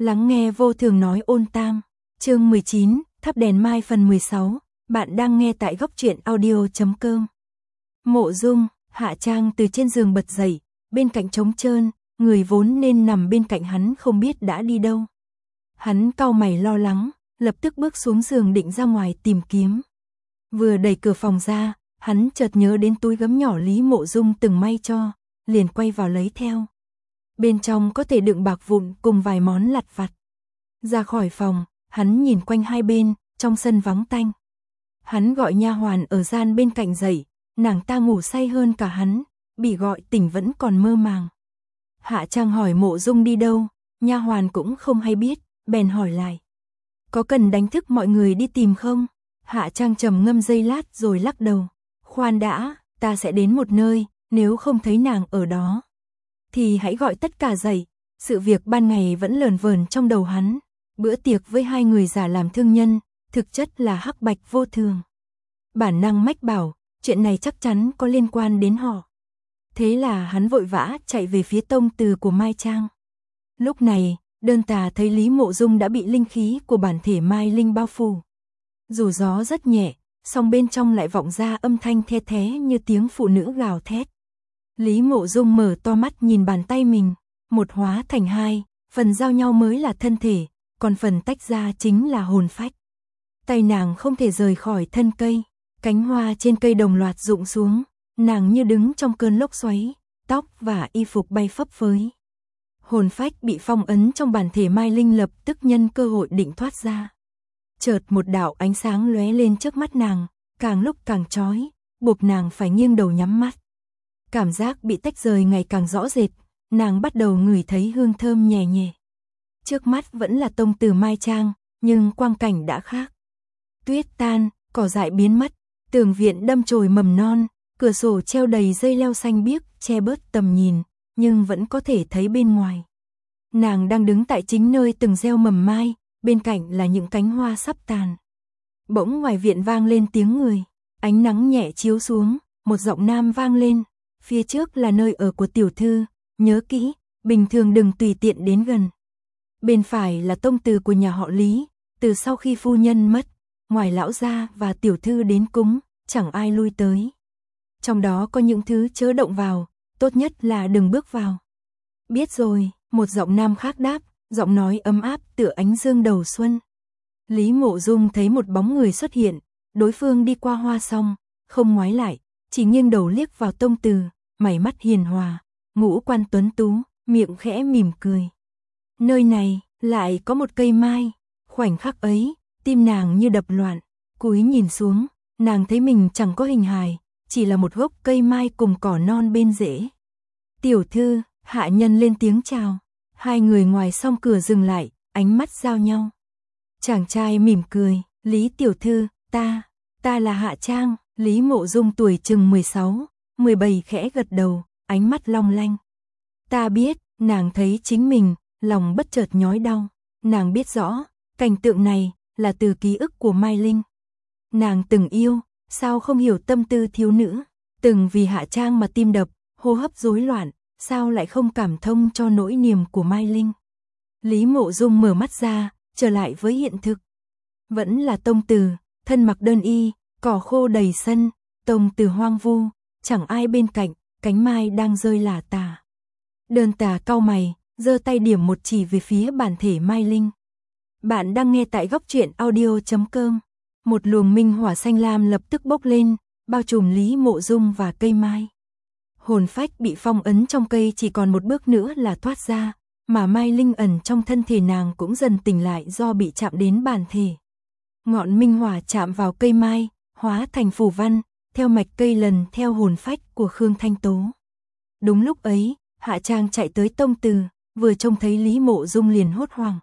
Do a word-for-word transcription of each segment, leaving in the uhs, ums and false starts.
Lắng nghe vô thường nói ôn tam, chương mười chín, thắp đèn mai phần mười sáu, bạn đang nghe tại góc truyện audio chấm com. Mộ Dung, Hạ Trang từ trên giường bật dậy, bên cạnh trống trơn, người vốn nên nằm bên cạnh hắn không biết đã đi đâu. Hắn cau mày lo lắng, lập tức bước xuống giường định ra ngoài tìm kiếm. Vừa đẩy cửa phòng ra, hắn chợt nhớ đến túi gấm nhỏ Lý Mộ Dung từng may cho, liền quay vào lấy theo. Bên trong có thể đựng bạc vụn cùng vài món lặt vặt. Ra khỏi phòng, hắn nhìn quanh hai bên, trong sân vắng tanh. Hắn gọi nha hoàn ở gian bên cạnh dậy, nàng ta ngủ say hơn cả hắn, bị gọi tỉnh vẫn còn mơ màng. Hạ Trang hỏi Mộ Dung đi đâu, nha hoàn cũng không hay biết, bèn hỏi lại. Có cần đánh thức mọi người đi tìm không? Hạ Trang trầm ngâm giây lát rồi lắc đầu. Khoan đã, ta sẽ đến một nơi, nếu không thấy nàng ở đó thì hãy gọi tất cả dậy. Sự việc ban ngày vẫn lờn vờn trong đầu hắn. Bữa tiệc với hai người giả làm thương nhân, thực chất là hắc bạch vô thường. Bản năng mách bảo, chuyện này chắc chắn có liên quan đến họ. Thế là hắn vội vã chạy về phía tông từ của Mai Trang. Lúc này, Đơn Tà thấy Lý Mộ Dung đã bị linh khí của bản thể Mai Linh bao phủ. Dù gió rất nhẹ, song bên trong lại vọng ra âm thanh the thé như tiếng phụ nữ gào thét. Lý Mộ Dung mở to mắt nhìn bàn tay mình, một hóa thành hai, phần giao nhau mới là thân thể, còn phần tách ra chính là hồn phách. Tay nàng không thể rời khỏi thân cây, cánh hoa trên cây đồng loạt rụng xuống, nàng như đứng trong cơn lốc xoáy, tóc và y phục bay phấp phới. Hồn phách bị phong ấn trong bản thể Mai Linh lập tức nhân cơ hội định thoát ra. Chợt một đạo ánh sáng lóe lên trước mắt nàng, càng lúc càng chói, buộc nàng phải nghiêng đầu nhắm mắt. Cảm giác bị tách rời ngày càng rõ rệt, nàng bắt đầu ngửi thấy hương thơm nhẹ nhẹ. Trước mắt vẫn là tông từ Mai Trang, nhưng quang cảnh đã khác. Tuyết tan, cỏ dại biến mất, tường viện đâm chồi mầm non, cửa sổ treo đầy dây leo xanh biếc che bớt tầm nhìn, nhưng vẫn có thể thấy bên ngoài. Nàng đang đứng tại chính nơi từng gieo mầm mai, bên cạnh là những cánh hoa sắp tàn. Bỗng ngoài viện vang lên tiếng người, ánh nắng nhẹ chiếu xuống, một giọng nam vang lên. Phía trước là nơi ở của tiểu thư, nhớ kỹ, bình thường đừng tùy tiện đến gần. Bên phải là tông từ của nhà họ Lý, từ sau khi phu nhân mất, ngoài lão gia và tiểu thư đến cúng, chẳng ai lui tới. Trong đó có những thứ chớ động vào, tốt nhất là đừng bước vào. Biết rồi, một giọng nam khác đáp, giọng nói ấm áp tựa ánh dương đầu xuân. Lý Mộ Dung thấy một bóng người xuất hiện, đối phương đi qua hoa xong, không ngoái lại, chỉ nghiêng đầu liếc vào tông từ, mày mắt hiền hòa, ngũ quan tuấn tú, miệng khẽ mỉm cười. Nơi này, lại có một cây mai, khoảnh khắc ấy, tim nàng như đập loạn, cúi nhìn xuống, nàng thấy mình chẳng có hình hài, chỉ là một gốc cây mai cùng cỏ non bên rễ. Tiểu thư, hạ nhân lên tiếng chào, hai người ngoài song cửa dừng lại, ánh mắt giao nhau. Chàng trai mỉm cười, Lý tiểu thư, ta, ta là Hạ Trang. Lý Mộ Dung tuổi chừng mười sáu, mười bảy khẽ gật đầu, ánh mắt long lanh. Ta biết, nàng thấy chính mình, lòng bất chợt nhói đau. Nàng biết rõ, cảnh tượng này là từ ký ức của Mai Linh. Nàng từng yêu, sao không hiểu tâm tư thiếu nữ, từng vì Hạ Trang mà tim đập, hô hấp rối loạn, sao lại không cảm thông cho nỗi niềm của Mai Linh. Lý Mộ Dung mở mắt ra, trở lại với hiện thực. Vẫn là tông từ, thân mặc đơn y, cỏ khô đầy sân, tông từ hoang vu, chẳng ai bên cạnh, cánh mai đang rơi lả tả. Đơn Tà cau mày, giơ tay điểm một chỉ về phía bản thể Mai Linh. Bạn đang nghe tại góc truyện audio chấm com. Một luồng minh hỏa xanh lam lập tức bốc lên, bao trùm Lý Mộ Dung và cây mai. Hồn phách bị phong ấn trong cây chỉ còn một bước nữa là thoát ra, mà Mai Linh ẩn trong thân thể nàng cũng dần tỉnh lại do bị chạm đến bản thể. Ngọn minh hỏa chạm vào cây mai, hóa thành phù văn, theo mạch cây lần theo hồn phách của Khương Thanh Tố. Đúng lúc ấy, Hạ Trang chạy tới tông từ, vừa trông thấy Lý Mộ Dung liền hốt hoảng.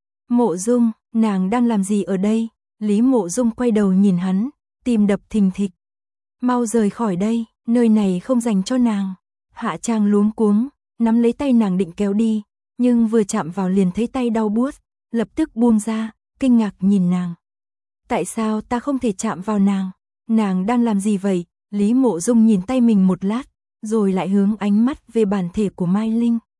Mộ Dung, nàng đang làm gì ở đây? Lý Mộ Dung quay đầu nhìn hắn, tim đập thình thịch. Mau rời khỏi đây, nơi này không dành cho nàng. Hạ Trang luống cuống, nắm lấy tay nàng định kéo đi, nhưng vừa chạm vào liền thấy tay đau buốt, lập tức buông ra, kinh ngạc nhìn nàng. Tại sao ta không thể chạm vào nàng? Nàng đang làm gì vậy? Lý Mộ Dung nhìn tay mình một lát, rồi lại hướng ánh mắt về bản thể của Mai Linh.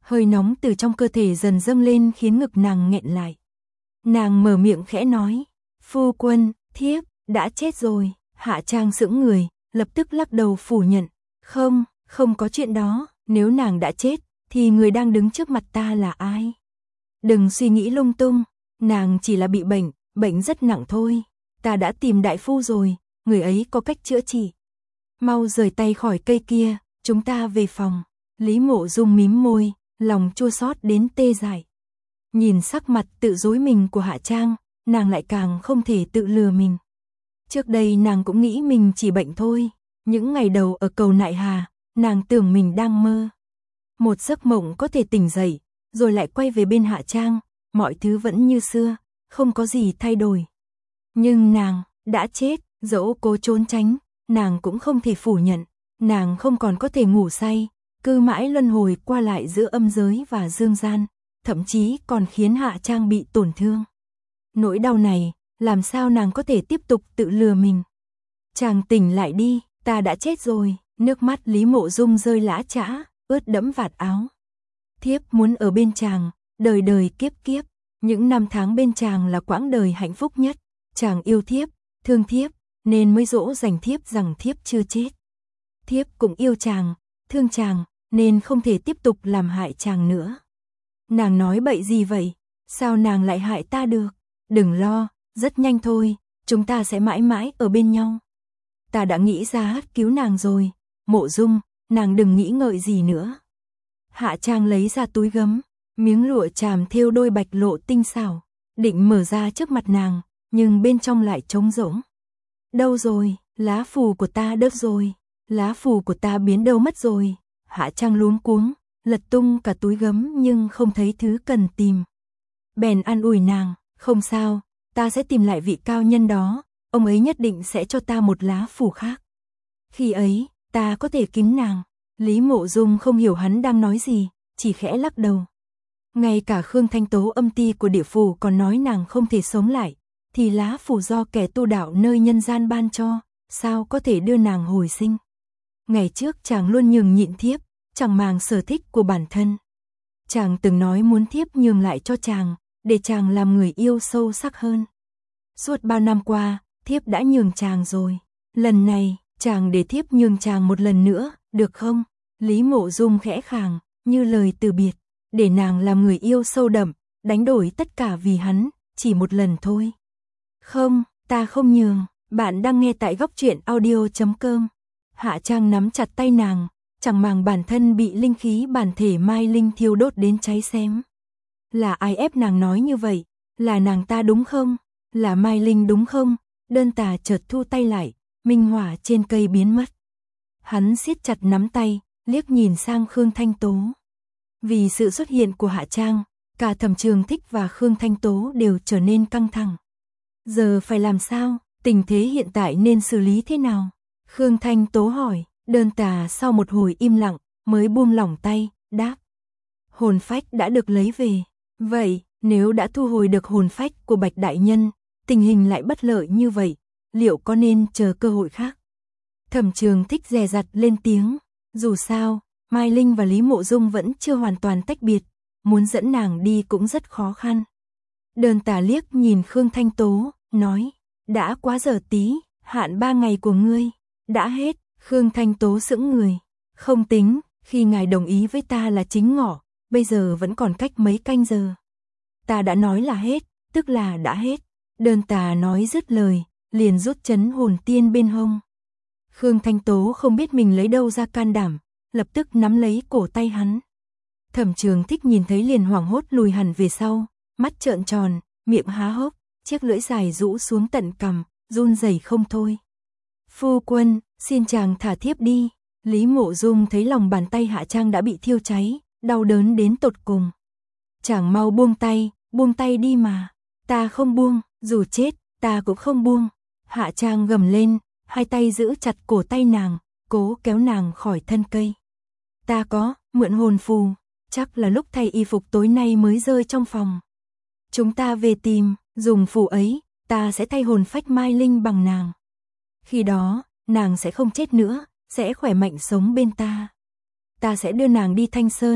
Hơi nóng từ trong cơ thể dần dâng lên khiến ngực nàng nghẹn lại. Nàng mở miệng khẽ nói, phu quân, thiếp, đã chết rồi. Hạ Trang sững người, lập tức lắc đầu phủ nhận, không, không có chuyện đó, nếu nàng đã chết, thì người đang đứng trước mặt ta là ai? Đừng suy nghĩ lung tung, nàng chỉ là bị bệnh, bệnh rất nặng thôi. Ta đã tìm đại phu rồi, người ấy có cách chữa trị. Mau rời tay khỏi cây kia, chúng ta về phòng. Lý Mộ Dung mím môi, lòng chua xót đến tê dại. Nhìn sắc mặt tự dối mình của Hạ Trang, nàng lại càng không thể tự lừa mình. Trước đây nàng cũng nghĩ mình chỉ bệnh thôi. Những ngày đầu ở cầu Nại Hà, nàng tưởng mình đang mơ. Một giấc mộng có thể tỉnh dậy, rồi lại quay về bên Hạ Trang, mọi thứ vẫn như xưa, không có gì thay đổi. Nhưng nàng đã chết, dẫu cố trốn tránh, nàng cũng không thể phủ nhận, nàng không còn có thể ngủ say, cứ mãi luân hồi qua lại giữa âm giới và dương gian, thậm chí còn khiến Hạ Trang bị tổn thương. Nỗi đau này, làm sao nàng có thể tiếp tục tự lừa mình? Chàng tỉnh lại đi, ta đã chết rồi. Nước mắt Lý Mộ Dung rơi lã chã, ướt đẫm vạt áo. Thiếp muốn ở bên chàng, đời đời kiếp kiếp. Những năm tháng bên chàng là quãng đời hạnh phúc nhất. Chàng yêu thiếp, thương thiếp, nên mới dỗ dành thiếp rằng thiếp chưa chết. Thiếp cũng yêu chàng, thương chàng, nên không thể tiếp tục làm hại chàng nữa. Nàng nói bậy gì vậy? Sao nàng lại hại ta được? Đừng lo, rất nhanh thôi, chúng ta sẽ mãi mãi ở bên nhau. Ta đã nghĩ ra cứu nàng rồi. Mộ Dung, nàng đừng nghĩ ngợi gì nữa. Hạ Trang lấy ra túi gấm, miếng lụa chàm thêu đôi bạch lộ tinh xảo, định mở ra trước mặt nàng, nhưng bên trong lại trống rỗng. Đâu rồi, lá phù của ta đớp rồi, lá phù của ta biến đâu mất rồi. Hạ Trang luống cuống, lật tung cả túi gấm nhưng không thấy thứ cần tìm. Bèn an ủi nàng, không sao, ta sẽ tìm lại vị cao nhân đó, ông ấy nhất định sẽ cho ta một lá phù khác. Khi ấy, ta có thể kính nàng. Lý Mộ Dung không hiểu hắn đang nói gì, chỉ khẽ lắc đầu. Ngay cả Khương Thanh Tố âm ti của địa phủ còn nói nàng không thể sống lại, thì lá phù do kẻ tu đạo nơi nhân gian ban cho, sao có thể đưa nàng hồi sinh. Ngày trước chàng luôn nhường nhịn thiếp, chẳng màng sở thích của bản thân. Chàng từng nói muốn thiếp nhường lại cho chàng, để chàng làm người yêu sâu sắc hơn. Suốt bao năm qua, thiếp đã nhường chàng rồi. Lần này, chàng để thiếp nhường chàng một lần nữa, được không? Lý Mộ Dung khẽ khàng, như lời từ biệt, để nàng làm người yêu sâu đậm, đánh đổi tất cả vì hắn, chỉ một lần thôi. Không, ta không nhường. Bạn đang nghe tại góc truyện audio chấm com. Hạ Trang nắm chặt tay nàng, chẳng màng bản thân bị linh khí bản thể Mai Linh thiêu đốt đến cháy xém. Là ai ép nàng nói như vậy? Là nàng ta đúng không? Là Mai Linh đúng không? Đơn Tà chợt thu tay lại, minh hỏa trên cây biến mất. Hắn siết chặt nắm tay, liếc nhìn sang Khương Thanh Tố. Vì sự xuất hiện của Hạ Trang, cả Thẩm Trường Thích và Khương Thanh Tố đều trở nên căng thẳng. Giờ phải làm sao? Tình thế hiện tại nên xử lý thế nào? Khương Thanh Tố hỏi. Đơn Tà sau một hồi im lặng, mới buông lỏng tay, đáp. Hồn phách đã được lấy về. Vậy, nếu đã thu hồi được hồn phách của Bạch Đại Nhân, tình hình lại bất lợi như vậy, liệu có nên chờ cơ hội khác? Thẩm Trường Thích dè dặt lên tiếng. Dù sao, Mai Linh và Lý Mộ Dung vẫn chưa hoàn toàn tách biệt, muốn dẫn nàng đi cũng rất khó khăn. Đơn Tà liếc nhìn Khương Thanh Tố, nói. Đã quá giờ tí, hạn ba ngày của ngươi. Đã hết. Khương Thanh Tố sững người. Không tính, khi ngài đồng ý với ta là chính ngọ, bây giờ vẫn còn cách mấy canh giờ. Ta đã nói là hết, tức là đã hết. Đơn Tà nói dứt lời, liền rút chấn hồn tiên bên hông. Khương Thanh Tố không biết mình lấy đâu ra can đảm, lập tức nắm lấy cổ tay hắn. Thẩm Trường Thích nhìn thấy liền hoảng hốt lùi hẳn về sau, mắt trợn tròn, miệng há hốc, chiếc lưỡi dài rũ xuống tận cằm, run rẩy không thôi. Phu quân, xin chàng thả thiếp đi. Lý Mộ Dung thấy lòng bàn tay Hạ Trang đã bị thiêu cháy, đau đớn đến tột cùng. Chàng mau buông tay, buông tay đi mà. Ta không buông, dù chết, ta cũng không buông. Hạ Trang gầm lên, hai tay giữ chặt cổ tay nàng, cố kéo nàng khỏi thân cây. Ta có, mượn hồn phù, chắc là lúc thay y phục tối nay mới rơi trong phòng. Chúng ta về tìm, dùng phù ấy, ta sẽ thay hồn phách Mai Linh bằng nàng. Khi đó, nàng sẽ không chết nữa, sẽ khỏe mạnh sống bên ta. Ta sẽ đưa nàng đi Thanh Sơn,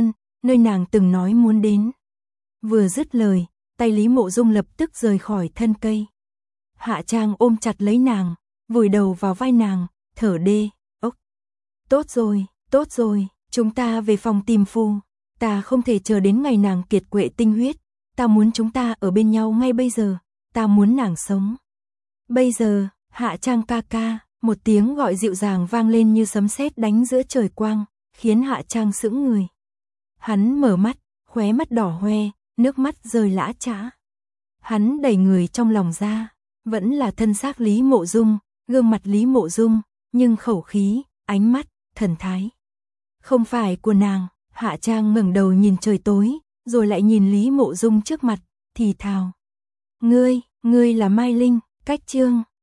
nơi nàng từng nói muốn đến. Vừa dứt lời, tay Lý Mộ Dung lập tức rời khỏi thân cây. Hạ Trang ôm chặt lấy nàng, vùi đầu vào vai nàng, thở đê, ốc. Tốt rồi, tốt rồi, chúng ta về phòng tìm phu. Ta không thể chờ đến ngày nàng kiệt quệ tinh huyết. Ta muốn chúng ta ở bên nhau ngay bây giờ. Ta muốn nàng sống. Bây giờ, Hạ Trang ca ca, một tiếng gọi dịu dàng vang lên như sấm sét đánh giữa trời quang, khiến Hạ Trang sững người. Hắn mở mắt, khóe mắt đỏ hoe, nước mắt rơi lã chã. Hắn đẩy người trong lòng ra, vẫn là thân xác Lý Mộ Dung, gương mặt Lý Mộ Dung, nhưng khẩu khí, ánh mắt, thần thái không phải của nàng. Hạ Trang ngẩng đầu nhìn trời tối, rồi lại nhìn Lý Mộ Dung trước mặt, thì thào: "Ngươi, ngươi là Mai Linh." Cách chương